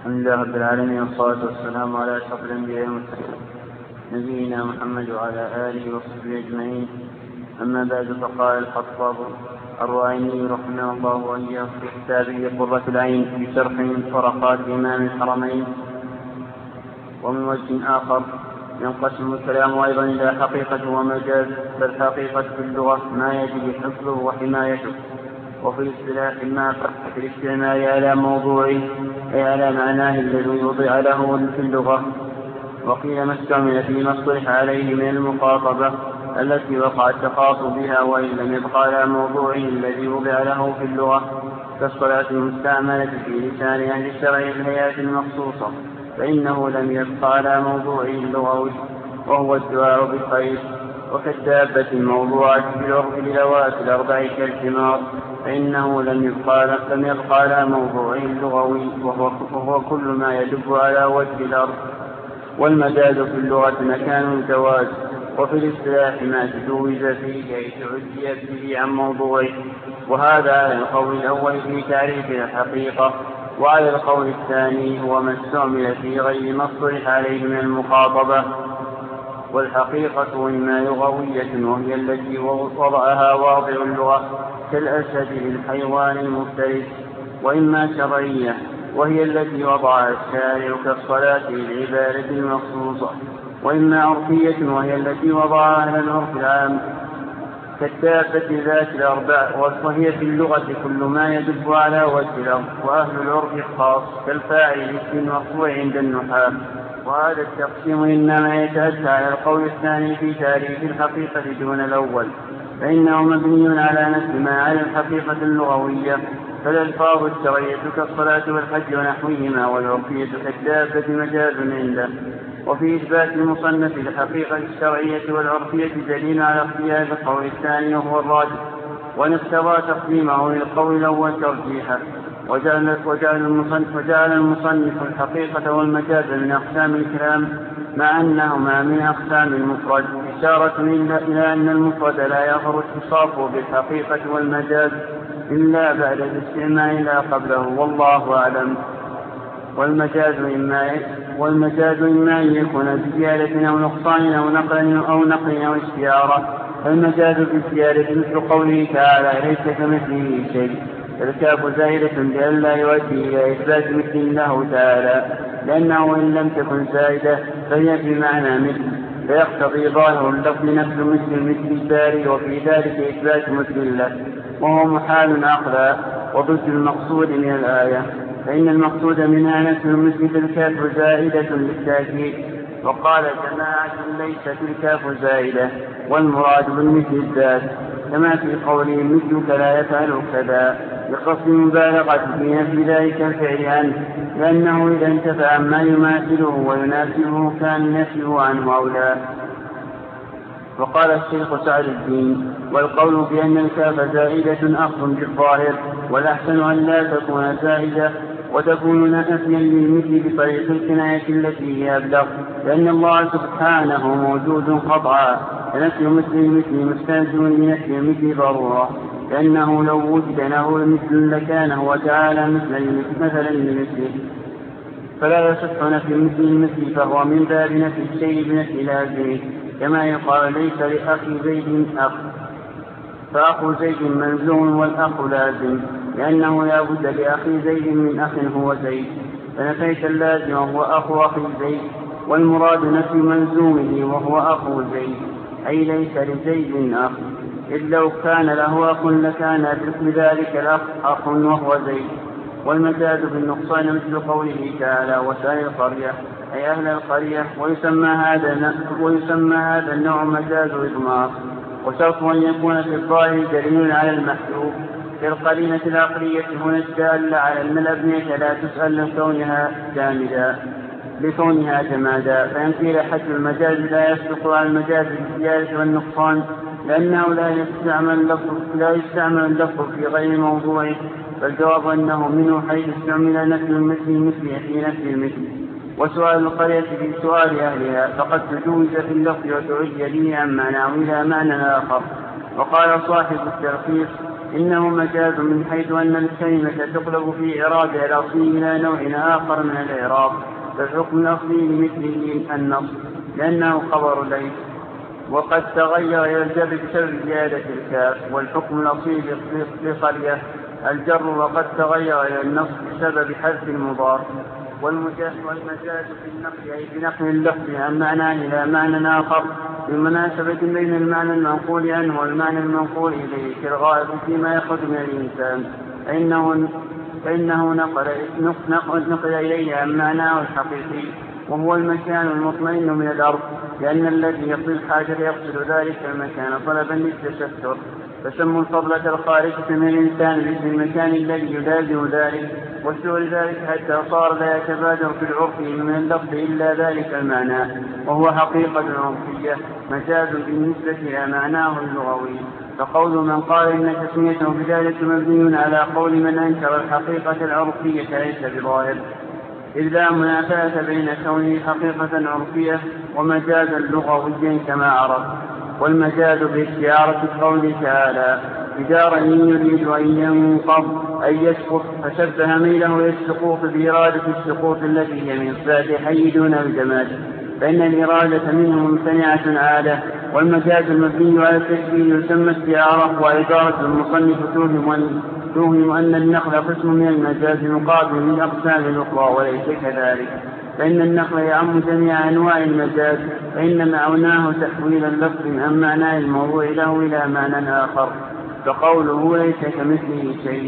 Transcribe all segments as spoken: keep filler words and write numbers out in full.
الحمد لله رب العالمين والصلاة والسلام على أشرف الأنبياء والمرسلين نبينا محمد وعلى آله وصحبه أجمعين. أما بعد، فقال الخطاب الرائي رحمه الله وإياه في كتابه قرة العين في شرح فرقات إمام الحرمين. ومن وجه آخر ينقسم الكلام أيضا إلى حقيقة ومجاز، فالحقيقة في اللغة ما يجب حفظه وحمايته، وفي الاصطلاح ما في الاستعمال على موضوعه أي على معناه الذي وضع له في اللغة. وقيل ما استعمل فيما اصطلح عليه من المخاطبة التي وقع التخاطب بها وإن لم يبقى على موضوعه الذي وضع له في اللغة، كالصلاة المستعملة في لسان أهل الشرع الهيئات المخصوصة، فإنه لم يبقى على موضوعه اللغوي وهو الدعاء بالخير. وكالدابة الموضوعة في العرف للوات الأربع كالحمار، فإنه لم يبقى, لم يبقى على موضوعه اللغوي وهو, وهو كل ما يدب على وجه الأرض. والمجاز في اللغة مكان الجواز، وفي الاصطلاح ما تجوز فيه أي تعدي به عن موضوعه. وهذا على القول الأول في تعريف الحقيقة، وعلى القول الثاني هو ما استعمل في غير ما اصطلح عليه من المخاطبة. والحقيقة إما لغوية وهي التي وضعها واضع اللغة كالأسد للحيوان المفترس، وإما شرعية وهي التي وضعها الشارع كالصلاة للعبادة المخصوصة، وإما عرفية وهي التي وضعها أهل العرف العام كالدابة ذات الأربع، وهي في اللغة كل ما يدب على وجه الأرض، وأهل العرف الخاص كالفاعل اسم المرفوع عند النحاة. وهذا التقسيم إنما يتأتى على القول الثاني في تعريف الحقيقة دون الأول، فإنه مبني على نفس ما على الحقيقة اللغوية، فالألفاظ الشرعية كالصلاة والحج ونحوهما، والعرفية كالدابة مجاز عنده. وفي إثبات المصنف الحقيقة الشرعية والعرفية دليل على اختيار القول الثاني وهو الراجح، ونقتضى تقديمه للقول الأول ترجيحا. وجعل, وجعل, المصنف وجعل المصنف الحقيقة والمجاز من أقسام الكلام مع أنهما من أقسام المفرد، إشارة إلى أن المفرد لا يظهر اتصافه بالحقيقة والمجاز إلا بعد الاستعمال لا قبله، والله أعلم. والمجاز إما والمجاز إما أن يكون بزيادة أو نقصان أو نقل أو نقل أو استعارة. فالمجاز بالزيادة مثل قوله تعالى ليس كمثله شيء، فالكاف زائدة لئلا يؤدي إلى إثبات مثل له تعالى، لأنه إن لم تكن زائدة فهي في معنى مثل، فيقتضي ظاهر اللفظ نفس مثل مثل الباري، وفي ذلك إثبات مثل له، وهو محال عقلا وضد المقصود من الآية، فإن المقصود منها نفس مثل الكاف زائدة للتأكيد. وقال جماعة ليست الكاف زائدة والمراد بالمثل الذات، كما في قوله مثلك لا يفعل كذا، بقصد المبالغة في نفي ذلك الفعل عنه، لأنه إذا انتفع عما يماثله ويناسبه كان نفيه عنه أولى. وقال الشيخ سعد الدين والقول بأن الكاف زائدة أخذ بالظاهر، والأحسن أن لا تكون زائدة وتكون نفيا للمثل بطريق الكناية التي هي أبلغ، لأن الله سبحانه موجود قطعا، فنفي مثل المثل مستلزم لنفي المثل ضرورة، لأنه لو وجد له المثل لكان هو تعالى مثلا لمثله، فلا يصح نفي مثل المثل، فهو من باب نفي الشيء بنفي لازمه، كما يقال ليس لأخي زيد أخ، فأخو زيد ملزوم والأخ لازم، لأنه لا بد لأخي زيد من أخ هو زيد، فنفيت اللازم وهو أخو أخي زيد، والمراد نفي ملزومه وهو أخو زيد، أي ليس لزيد أخ، إذ لو كان له أخ لكان بذلك الأخ أخ وهو زيد. والمجاز بالنقصان مثل قوله تعالى وسائر القرية أي أهل القرية، ويسمى هذا ويسمى هذا النوع مجاز إضمار، وشرط أن يكون في الظاهر دليل على المحذوف كالقرينة العقلية هنا الدالة على أن الأبنية لا تسأل لكونها جامدا لكونها جمادا، فإن قيل حد المجاز لا يصدق على المجاز بالزيادة والنقصان، لأنه لا يستعمل اللفظ لا يستعمل اللفظ في غير موضوعه، فالجواب أنه منه حيث استعمل نفي المثل مثل في نفي المثل. وسؤال القرية في سؤال أهلها فقد تجوز في اللفظ وتعد به عن معنى إلى معنى آخر. وقال صاحب التلخيص إنه مجاز من حيث أن الكلمة تقلب في إعرابها الأصلي إلى نوع آخر من الإعراب، فالحكم الأصلي لمثله النص لأنه خبر ليس، وقد تغير إلى الجر بسبب زيادة الكاف، والحكم الأصلي لقرية الجر وقد تغير إلى النص بسبب حذف المضاف. والمجاز في النقل أي بنقل اللفظ عن معنى إلى معنى آخر بمناسبة بين المعنى المنقول عنه والمعنى المنقول إليه كالغائب فيما يخرج من الإنسان، فإنه, فإنه نقل, نقل, نقل إليه عن معناه الحقيقي وهو المكان المطمئن من الأرض، لأن الذي يقضي الحاجة يقصد ذلك المكان طلبا للتستر، فسموا الفضلة الخارجة من الإنسان باسم المكان الذي يلازم ذلك، واشتهر ذلك حتى صار لا يتبادر في العرف من اللفظ إلا ذلك المعنى، وهو حقيقة عرفية مجاز بالنسبة إلى معناه اللغوي. فقول من قال إن تسميته بذلك مبني على قول من أنكر الحقيقة العرفية ليس بظاهر، إذ لا منافاة بين كونه حقيقة عرفية ومجازا لغويا كما عرف. والمجاز باستعارة قوله تعالى جدارا يريد أن ينقض أن يسقط، فشبه ميله للسقوط بإرادة السقوط التي هي من صفات حي دون الجماد، فإن الإرادة منه ممتنعة عادة. والمجاز المبني على التشبيه يسمى استعارة، وعبارة المصنف توهم أن النقل قسم من المجاز مقابل من أقسام الأخرى، وليس كذلك، فإن النقل يعم جميع أنواع المجاز، فإن معناه تحويل اللفظ عن معناه الموضوع له إلى معنى آخر، فقوله ليس كمثله شيء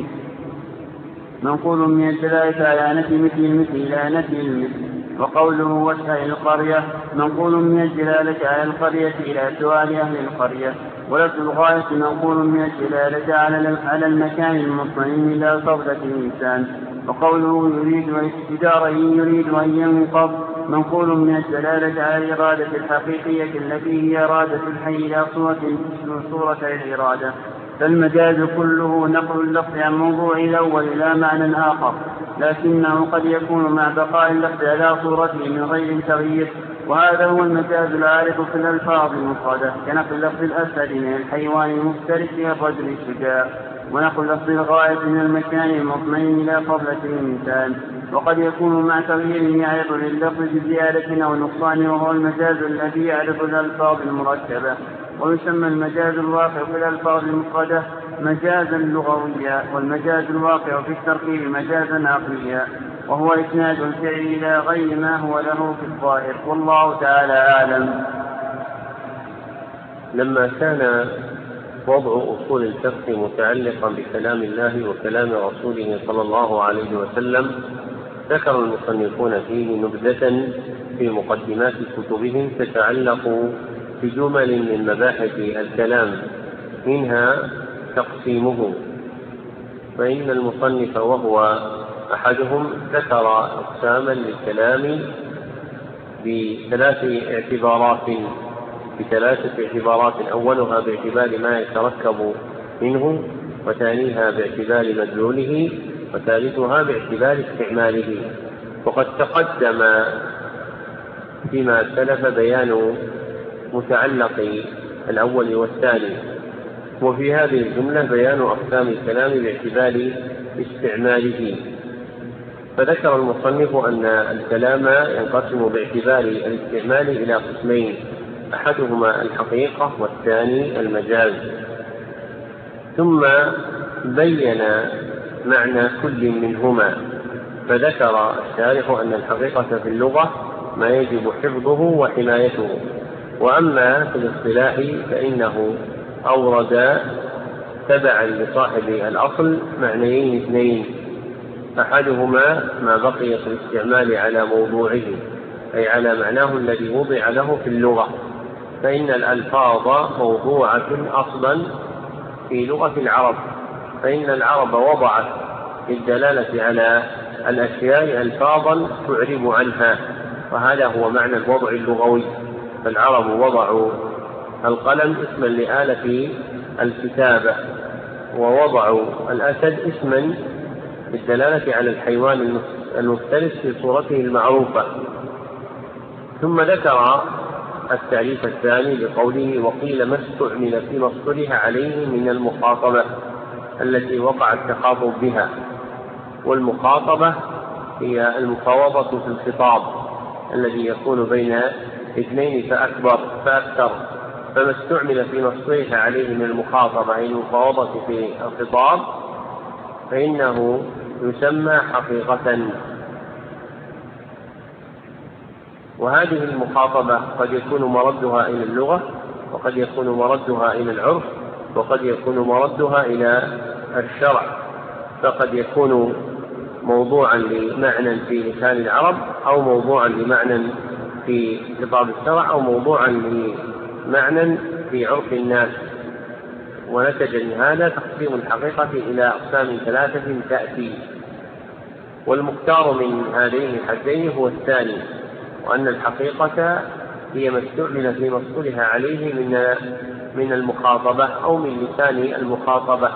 منقول من الدلالة على نفي مثل المثل إلى نفي المثل، وقوله واسأل القرية منقول من الدلالة على القرية إلى سؤال أهل القرية، ولفظ الغاية منقول من الدلالة على المكان المطمئن إلى صفدة الإنسان، وقوله يريد والاستدار إن يريد أن ينقض منقول من الدلالة على الإرادة الحقيقية التي هي إرادة الحي إلى صورة صورة الإرادة. فالمجاز كله نقل اللفظ عن موضوع الأول إلى معنى آخر، لكنه قد يكون مع بقاء اللفظ على صورته من غير تغيير، وهذا هو المجاز العارف في الألفاظ المفردة كنقل لفظ الأسد من الحيوان المفترس إلى الرجل الشجاع، ونقل لفظ الغاية من المكان المطمئن إلى فضلة الإنسان، وقد يكون مع تغيير يعرض لللفظ بزيادة أو نقصان، وهو المجاز الذي يعرض الألفاظ المركبة. ويسمى المجاز الواقع في الألفاظ المفردة مجازا لغويا، والمجاز الواقع في التركيب مجازا عقليا، وهو إسناد الفعل إلى غير ما هو له في الظاهر، والله تعالى أعلم. لما كان وضع أصول الفقه متعلقا بكلام الله وكلام رسوله صلى الله عليه وسلم، ذكر المصنفون فيه نبذة في مقدمات كتبهم تتعلق بجمل من مباحث الكلام، منها تقسيمه، فإن المصنف وهو أحدهم ذكر أقساما للكلام بثلاث اعتبارات بثلاثة اعتبارات أولها باعتبار ما يتركب منه، وثانيها باعتبار مدلوله، وثالثها باعتبار استعماله. وقد تقدم فيما سلف بيان متعلق الأول والثاني، وفي هذه الجملة بيان أقسام الكلام باعتبار استعماله. فذكر المصنف أن الكلام ينقسم باعتبار الاستعمال إلى قسمين، أحدهما الحقيقة والثاني المجاز، ثم بين معنى كل منهما، فذكر الشارح أن الحقيقة في اللغة ما يجب حفظه وحمايته، وأما في الاصطلاح فإنه أورد تبعا لصاحب الأصل معنيين اثنين، أحدهما ما بقي في الاستعمال على موضوعه أي على معناه الذي وضع له في اللغة، فإن الألفاظ موضوعة أصلا في لغة العرب، فإن العرب وضعت للدلالة على الأشياء ألفاظا تعرب عنها، وهذا هو معنى الوضع اللغوي. فالعرب وضعوا القلم اسما لآلة الكتابة، ووضعوا الأسد اسما للدلالة على الحيوان المفترس في صورته المعروفة. ثم ذكر التعريف الثاني بقوله وقيل ما استعمل فيما اصطلح عليه من المخاطبة، التي وقع التخاطب بها. والمخاطبة هي المفاوضة في الخطاب الذي يكون بين اثنين فأكبر فأكثر، فما استعمل في مصطلح عليه من المخاطبة أي المفاوضة في الخطاب فإنه يسمى حقيقة. وهذه المخاطبة قد يكون مردها إلى اللغة، وقد يكون مردها إلى العرف، وقد يكون مردها إلى الشرع، فقد يكون موضوعا لمعنى في لسان العرب، أو موضوعا لمعنى في خطاب الشرع، أو موضوعا لمعنى في عرف الناس. ونتج من هذا تقسيم الحقيقة إلى أقسام ثلاثة تأتي. والمختار من هذين الحدين هو الثاني، وأن الحقيقة هي ما استعمل في مصطلح عليه من من المخاطبة أو من لسان المخاطبة،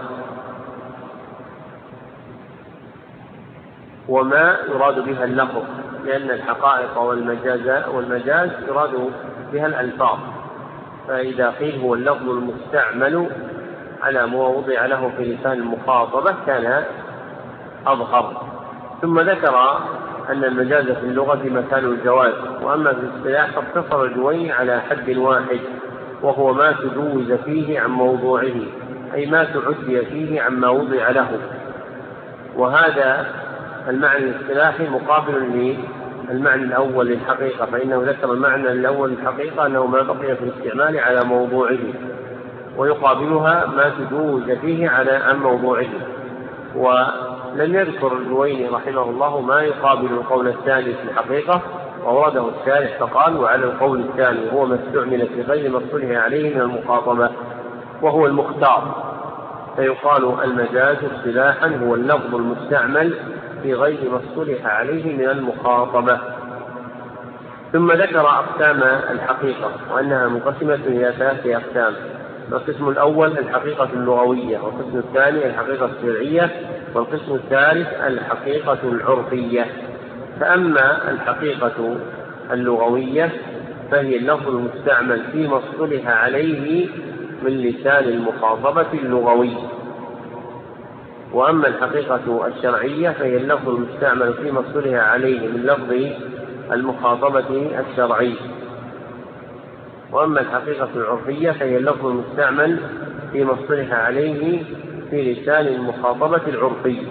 وما يراد بها اللفظ، لأن الحقائق والمجاز والمجاز يراد بها الألفاظ. فإذا قيل هو اللفظ المستعمل على ما وضع له في لسان المخاطبة كان أظهر. ثم ذكر أن المجاز في اللغة مكان الجواز، وأما في الاصطلاح فاقتصر الجويني على حد واحد، وهو ما تجوز فيه عن موضوعه، أي ما تعدي فيه عما وضع له. وهذا المعنى الاصطلاحي مقابل للمعنى الأول للحقيقة، فإنه ذكر المعنى الأول للحقيقة أنه ما بقي في الاستعمال على موضوعه، ويقابلها ما تجوز فيه على عن موضوعه. ولم يذكر الجويني رحمه الله ما يقابل القول الثاني في الحقيقة، وورده الشارح فقال: وعلى القول الثاني هو ما استعمل في غير مصطلح عليه من المخاطبة، وهو المختار. فيقال المجاز اصطلاحا هو اللفظ المستعمل في غير مصطلح عليه من المخاطبة. ثم ذكر أقسام الحقيقة، وأنها منقسمة إلى ثلاثة أقسام: القسم الأول الحقيقة اللغوية، والقسم الثاني الحقيقة الشرعية، والقسم الثالث الحقيقة العرفية. فأما الحقيقة اللغوية فهي اللفظ المستعمل في مصطلح عليه من لسان المخاطبة اللغوي. وأما الحقيقة الشرعية فهي اللفظ المستعمل في مصطلح عليه من لفظ المخاطبة الشرعي. وأما الحقيقة العرفية فهي اللفظ المستعمل في مصطلح عليه في لسان المخاطبة العرفي.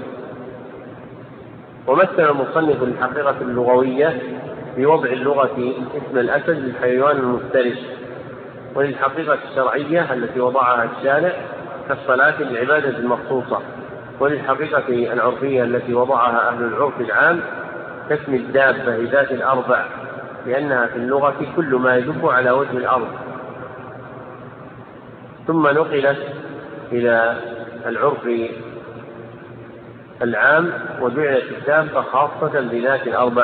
ومثل المصنف الحقيقة اللغوية بوضع اللغة اسم الأسد للحيوان المفترس، وللحقيقة الشرعية التي وضعها الشارع كالصلاة للعبادة المخصوصة، وللحقيقة العرفية التي وضعها أهل العرف العام كاسم الدابة ذات الأربع، لأنها في اللغة كل ما يدب على وجه الأرض. ثم نقلت إلى العرف العام وجعلت الدابة خاصة بذات الأربع،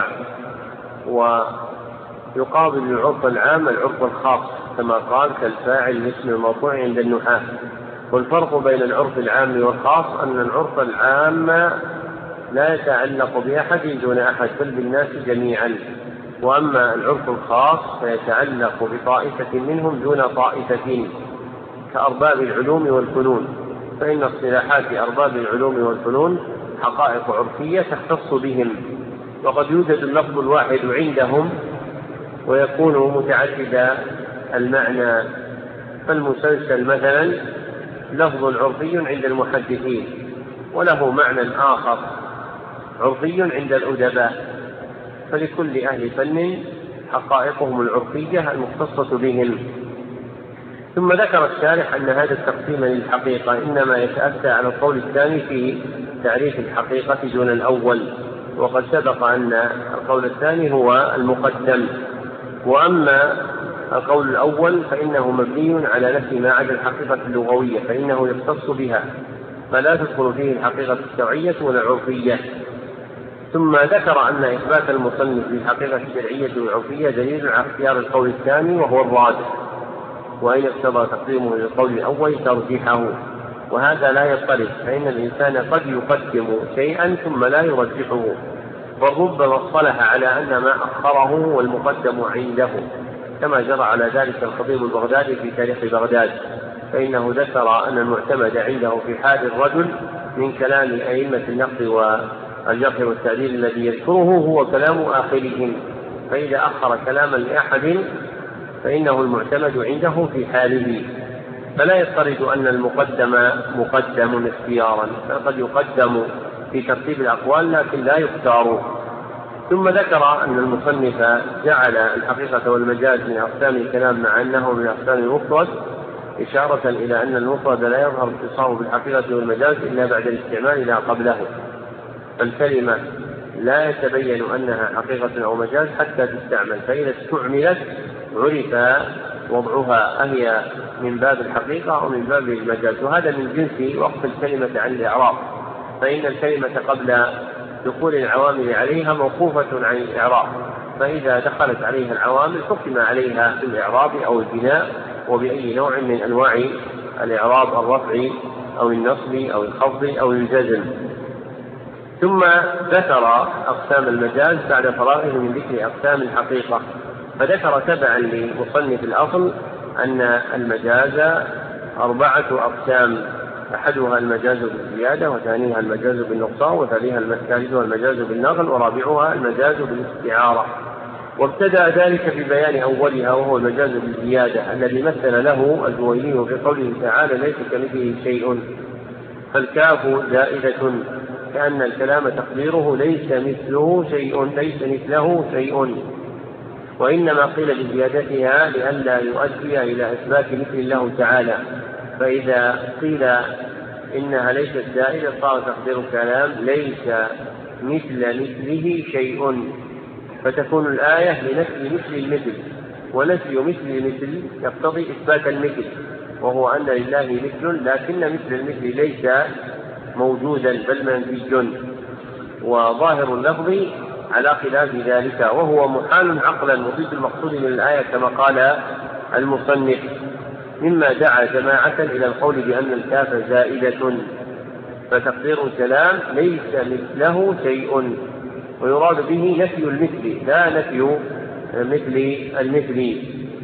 ويقابل العرف العام العرف الخاص كما قال كالفاعل الاسم المرفوع عند النحاة. والفرق بين العرف العام والخاص أن العرف العام لا يتعلق بأحد دون أحد بل بالناس جميعا، وأما العرف الخاص فيتعلق بطائفة منهم دون طائفة كأرباب العلوم والفنون، فإن اصطلاحات أرباب العلوم والفنون حقائق عرفية تختص بهم، وقد يوجد اللفظ الواحد عندهم ويكون متعدد المعنى. فالمسلسل مثلا لفظ عرفي عند المحدثين وله معنى آخر عرفي عند الأدباء، فلكل أهل فن حقائقهم العرفية المختصة بهم. ثم ذكر الشارح أن هذا التقسيم للحقيقة إنما يتأتى على القول الثاني في تعريف الحقيقة دون الأول، وقد سبق أن القول الثاني هو المقدم. وأما القول الأول فإنه مبني على نفي ما عدا الحقيقة اللغوية، فإنه يختص بها فلا تدخل فيه الحقيقة الشرعية ولا العرفية. ثم ذكر أن إثبات المصنف للحقيقة الشرعية والعرفية دليل على اختيار القول الثاني وهو الراجح، وإن اقتضى تقديمه للقول الأول ترجيحه، وهذا لا يضطرب، فإن الإنسان قد يقدم شيئا ثم لا يرجحه، فربما اصطلح على أن ما أخره هو المقدم عنده، كما جرى على ذلك الخطيب البغدادي في تاريخ بغداد فإنه ذكر أن المعتمد عنده في حال الرجل من كلام أئمة النقد والجرح والتعديل الذي يذكره هو كلام آخرهم، فإذا أخر كلاما لأحد فإنه المعتمد عنده في حاله، فلا يفترض أن المقدم مقدم اختيارا، فقد يقدم في ترتيب الأقوال لكن لا يختار. ثم ذكر أن المصنف جعل الحقيقة والمجاز من أقسام الكلام مع أنه من أقسام المفرد، إشارة إلى أن المفرد لا يظهر اتصاله بالحقيقة والمجاز إلا بعد الاستعمال لا قبله، فالكلمة لا يتبين أنها حقيقة أو مجاز حتى تستعمل، فإذا استعملت عرف وضعها أهي من باب الحقيقة أو من باب المجاز. وهذا من جنس وقف الكلمة عن الإعراب، فإن الكلمة قبل دخول العوامل عليها موقوفة عن الإعراب، فإذا دخلت عليها العوامل حكم عليها بالإعراب أو البناء وبأي نوع من أنواع الإعراب، الرفع أو النصب أو الخفض أو الجزم. ثم ذكر أقسام المجاز بعد فراغه من ذكر أقسام الحقيقة، فذكر تبعا لمصنف الأصل أن المجاز أربعة أقسام، أحدها المجاز بالزيادة، وثانيها المجاز بالنقصان، وثالثها المجاز بالنقل، ورابعها المجاز بالاستعارة. وابتدأ ذلك في بيان أولها وهو المجاز بالزيادة الذي مثل له الجويني في قوله تعالى ليس كمثله شيء، فالكاف زائدة كأن الكلام تقديره ليس مثله شيء، ليس مثله شيء، وإنما قيل بزيادتها لئلا يؤدي إلى إثبات مثل له تعالى، فإذا قيل إنها ليست زائدة صار تقدير الكلام ليس مثل مثله شيء، فتكون الآية لنفي مثل المثل، ونفي مثل المثل يقتضي إثبات المثل، وهو أن لله مثل لكن مثل المثل ليس موجودا بل منفي، وظاهر اللفظ على خلاف ذلك، وهو محال عقلا مفيد المقصود من الآية كما قال المصنف، مما دعا جماعة إلى القول بأن الكاف زائدة، فتقدير الكلام ليس مثله شيء، ويراد به نفي المثل لا نفي مثل المثل.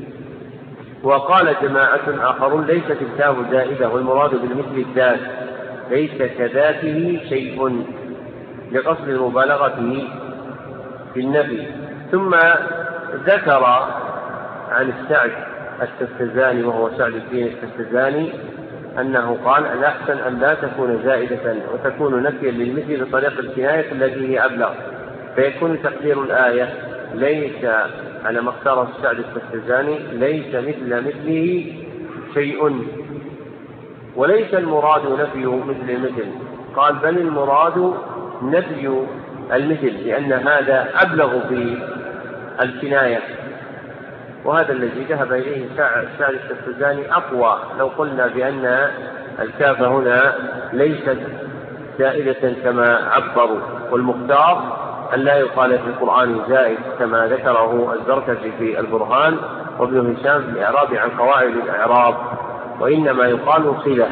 وقال جماعة آخرون ليست الكاف زائدة والمراد بالمثل الذات، ليس كذاته شيء، لقصد المبالغة في النفي. ثم ذكر عن السعد السستزاني وهو سعد الدين السستزاني أنه قال الأحسن أن لا تكون زائدة وتكون نفيا للمثل بطريقة الكناية التي هي أبلغ، فيكون تقدير الآية ليس على ما اختاره السعد السستزاني ليس مثل مثله شيء، وليس المراد نفي مثل المثل، قال بل المراد نفي المثل لأن هذا أبلغ في الكناية، وهذا الذي ذهب إليه السعد السستزاني أقوى. لو قلنا بأن الكاف هنا ليست زائدة كما عبروا، والمختار أن لا يقال في القرآن زائد كما ذكره الزركشي في البرهان وابن هشام في الإعراب عن قواعد الإعراب، وإنما يقال صلة،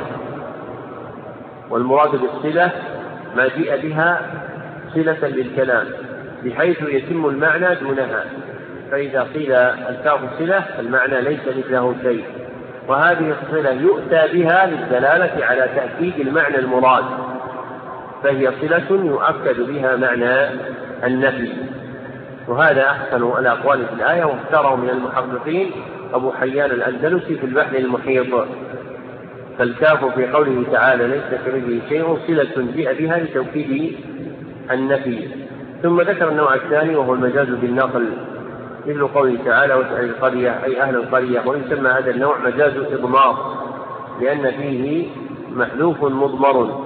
والمراد بالصلة ما جاء بها صلة للكلام بحيث يتم المعنى دونها، فإذا قيل الكاف صلة المعنى ليس مثله شيء، وهذه الصلة يؤتى بها للدلالة على تأكيد المعنى المراد، فهي صلة يؤكد بها معنى النفي. وهذا أحسن الأقوال في الآية، واختاره من المحققين أبو حيان الأندلسي في البحر المحيط. فالكاف في قوله تعالى ليس كمثله شيء صلة جاء بها لتوكيد النفي. ثم ذكر النوع الثاني وهو المجاز بالنقل، مثل قوله تعالى واسأل القرية أي أهل القرية، ويسمى هذا النوع مجاز إضمار لأن فيه محذوف مضمر،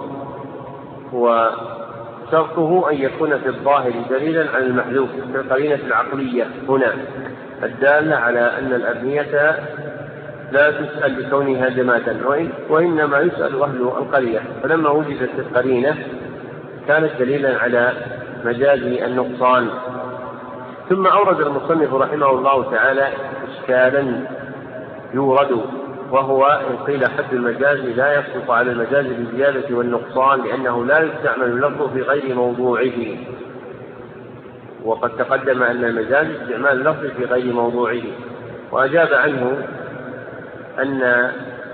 وشرطه أن يكون في الظاهر دليلا على المحذوف في القرينة العقلية هنا الدالة على أن الأبنية لا تسأل بكونها جمادا، وإنما يسأل أهل القرية، فلما وجدت القرينة كانت دليلا على مجاز النقصان. ثم أورد المصنف رحمه الله تعالى إشكالا يورد، وهو إن قيل حد المجاز لا يسقط على المجاز بالزيادة والنقصان لأنه لا يستعمل اللفظ في غير موضوعه، وقد تقدم أن المجاز استعمال اللفظ في غير موضوعه. وأجاب عنه أن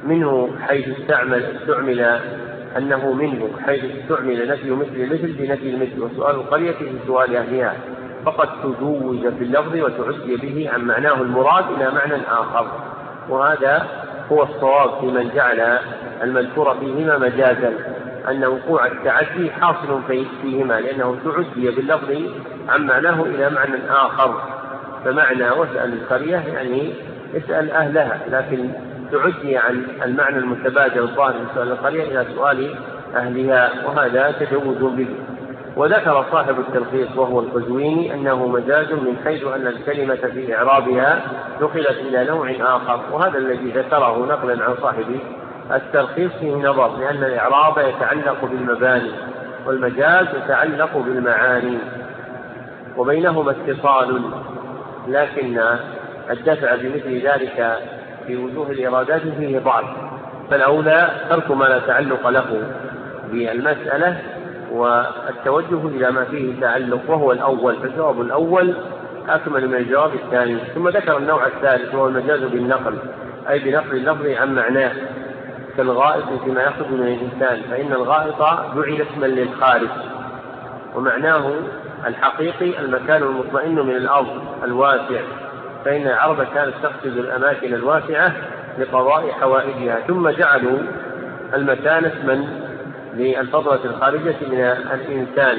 منه حيث استعمل استعمل أنه منه حيث استعمل نفي مثل المثل بنفي المثل، وسؤال القرية في سؤال أهلها، فقد تجوز في اللفظ وتعدي به عن معناه المراد إلى معنى آخر. وهذا هو الصواب في من جعل المذكور فيهما مجازا، أن وقوع التعدي حاصل فيهما، لأنه تعدي باللفظ عن معناه إلى معنى آخر. فمعنى واسأل القرية يعني اسأل أهلها، لكن تعدي عن المعنى المتبادل الظاهر من سؤال القرية إلى سؤال أهلها، وهذا تجوز به. وذكر صاحب التلخيص وهو القزويني أنه مجاز من حيث أن الكلمة في إعرابها نقلت إلى نوع آخر، وهذا الذي ذكره نقلا عن صاحب التلخيص فيه نظر، لأن الإعراب يتعلق بالمباني والمجاز يتعلق بالمعاني وبينهما اتصال، لكن الدفع بمثل ذلك في وجوه الإرادات فيه ضعف، فالأولى ترك ما لا تعلق له بالمسألة والتوجه إلى ما فيه تعلق، وهو الأول، فالجواب الأول أكمل من الجواب الثاني. ثم ذكر النوع الثالث وهو المجاز بالنقل، أي بنقل اللفظ عن معناه، كالغائط فيما يخرج من الإنسان، فإن الغائط جعل اسما للخارج، ومعناه الحقيقي المكان المطمئن من الأرض الواسع، فإن العرب كانت تقصد الأماكن الواسعة لقضاء حوائجها، ثم جعلوا المكان اسما للفضلة الخارجة من الإنسان،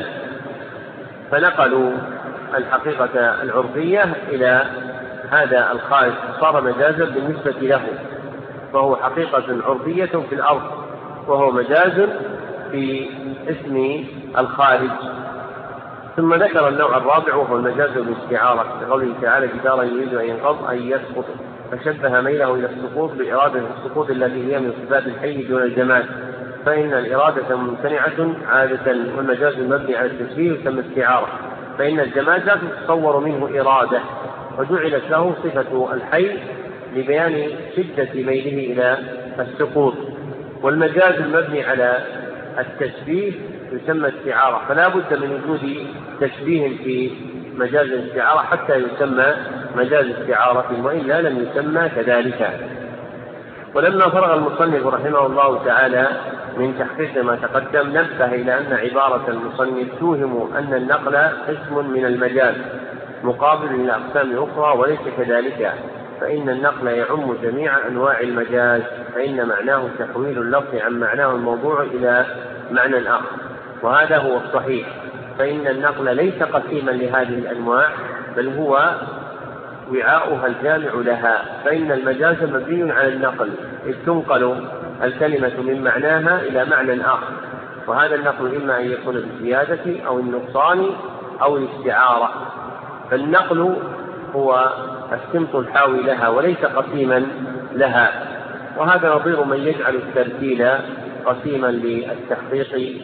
فنقلوا الحقيقة العرفية إلى هذا الخارج، صار مجازا بالنسبة له، فهو حقيقة عرفية في الأرض، وهو مجاز في اسم الخارج. ثم ذكر النوع الرابع وهو المجاز بالاستعارة، لقوله تعالى جدارا يريد أن ينقض أن يسقط، فشبه ميله إلى السقوط بإرادة السقوط التي هي من صفات الحي دون الجمال، فإن الإرادة ممتنعة عادة، والمجاز المبني على التشبيه يسمى استعارة، فإن الجمال لا تتصور منه إرادة، وجعلت له صفة الحي لبيان شدة ميله إلى السقوط. والمجاز المبني على التشبيه يسمى استعارة، فلا بد من وجود تشبيه في مجاز الاستعارة حتى يسمى مجاز استعارة، وإلا لم يسمى كذلك. ولما فرغ المصنف رحمه الله تعالى من تحقيق ما تقدم، نبه إلى أن عبارة المصنف توهم أن النقل قسم من المجاز مقابل لأقسام أخرى، وليس كذلك، فإن النقل يعم جميع أنواع المجاز، فإن معناه تحويل اللفظ عن معناه الموضوع إلى معنى آخر، وهذا هو الصحيح، فإن النقل ليس قسيما لهذه الأنواع، بل هو وعاؤها الجامع لها، فإن المجاز مبني على النقل، إذ تنقل الكلمة من معناها إلى معنى آخر، وهذا النقل إما أن يكون بالزيادة أو النقصان أو الاستعارة، فالنقل هو السمط الحاوي لها وليس قسيما لها. وهذا نظير من يجعل الترتيل قسيما للتحقيق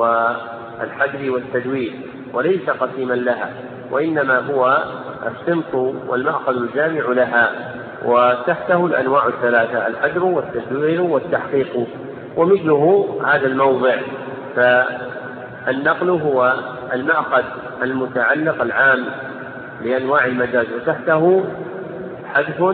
والحجر والتدوير، وليس قسيما لها، وإنما هو السمط والمأخذ الجامع لها، وتحته الأنواع الثلاثة: الحجر والتدوير والتحقيق، ومثله هذا الموضع. فالنقل هو المأخذ المتعلق العام لأنواع المجاز، وتحته حذف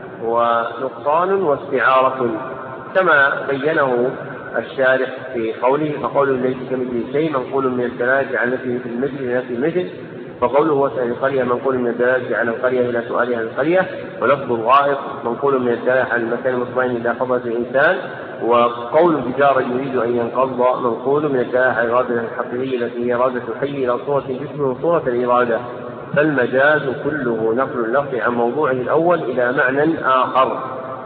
ونقصان واستعارة، كما بينه الشارح في قوله: فقوله ليس كمثله شيء منقول من الدلالة على نفي المثل لنفي المثل، فقوله واسأل القرية منقول من الدلالة على القرية إلى سؤالها القرية، ولفظ الغائط منقول من الدلالة على المكان المطمئن إلى فضلة الإنسان، وقول جدار يريد أن ينقض منقول من الدلالة على الإرادة الحقيقية التي هي إرادة الحي إلى صورة جسمه صورة الإرادة. فالمجاز كله نقل اللفظ عن موضوعه الأول إلى معنى آخر.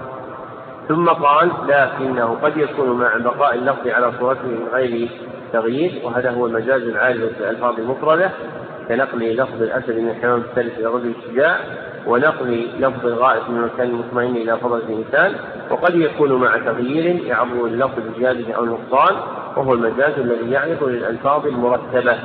ثم قال: لكنه قد يكون مع بقاء اللفظ على صورته من غير تغيير، وهذا هو المجاز العارض في الألفاظ المفردة، كنقل لفظ الأسد من الحيوان الثالث إلى رجل الشجاع، ونقل لفظ الغائط من المكان المطمئن إلى فضل الإنسان. وقد يكون مع تغيير يعبر اللفظ بزيادة أو نقصان، وهو المجاز الذي يعرض للألفاظ المرتبة.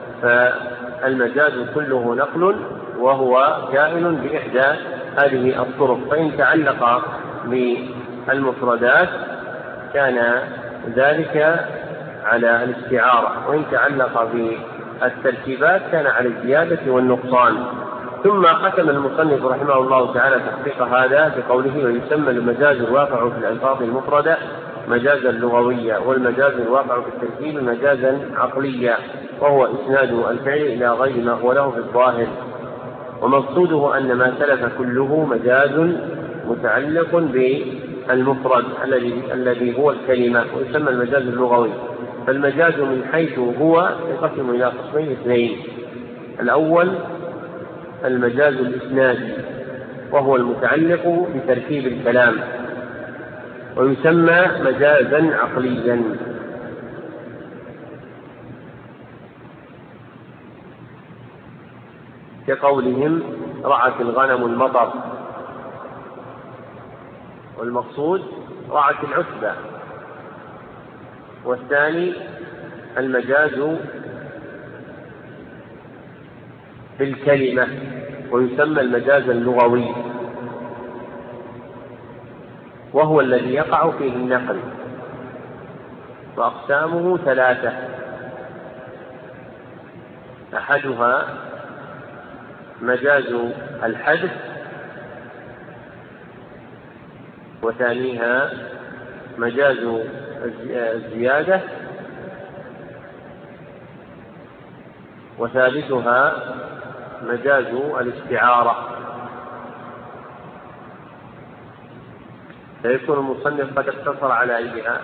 فالمجاز كله نقل، وهو كائن بإحدى هذه الطرق، فإن تعلق بالمفردات كان ذلك على الاستعارة، وإن تعلق بالتركيبات كان على الزيادة والنقصان. ثم ختم المصنف رحمه الله تعالى تحقيق هذا بقوله: ويسمى المجاز الواقع في الألفاظ المفردة مجازا لغويا، والمجاز الواقع في التركيب مجازا عقليا، وهو إسناد الفعل إلى غير ما هو له في الظاهر. ومقصوده أن ما سلف كله مجاز متعلق بالمفرد الذي هو الكلمة، ويسمى المجاز اللغوي. فالمجاز من حيث هو ينقسم إلى قسمين اثنين: الأول المجاز الإسنادي، وهو المتعلق بتركيب الكلام، ويسمى مجازا عقليا. كقولهم: رعت الغنم المطر، والمقصود رعت العتبة. والثاني المجاز بالكلمة، ويسمى المجاز اللغوي، وهو الذي يقع فيه النقل. وأقسامه ثلاثة: أحدها مجاز الحذف، وثانيها مجاز الزيادة، وثالثها مجاز الاستعارة. فيكون المصنف قد اقتصر على أيها؟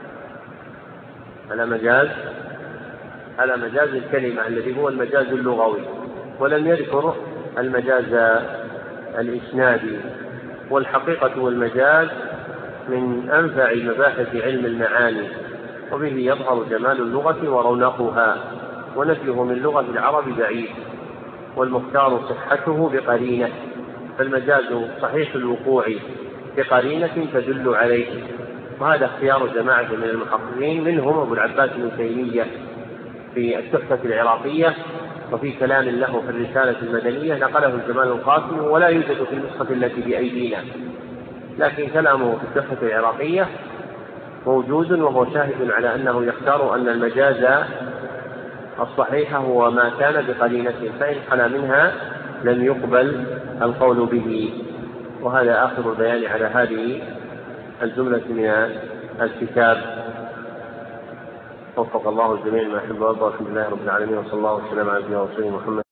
على مجاز على مجاز الكلمة الذي هو المجاز اللغوي، ولم يذكر المجاز الإسنادي. والحقيقة والمجاز من أنفع مباحث علم المعاني، وبه يظهر جمال اللغة ورونقها، ونفيه من لغة العرب بعيد، والمختار صحته بقرينة. فالمجاز صحيح الوقوع بقرينة تدل عليه، وهذا اختيار جماعة من المحققين، منهم أبو العباس بن تيمية في التحفة العراقية، وفي كلام له في الرسالة المدنية نقله الجمال القاسم، ولا يوجد في النسخة التي بأيدينا، لكن كلامه في التحفة العراقية موجود، وهو شاهد على أنه يختار أن المجاز الصحيح هو ما كان بقرينته، فإن خلا منها لم يقبل القول به. وهذا آخر البيان على هذه الجملة من الكتاب. وفق الله الجميع ما يحب ويرضى. الحمد لله رب العالمين، وصلى الله وسلم على نبينا ورسوله محمد.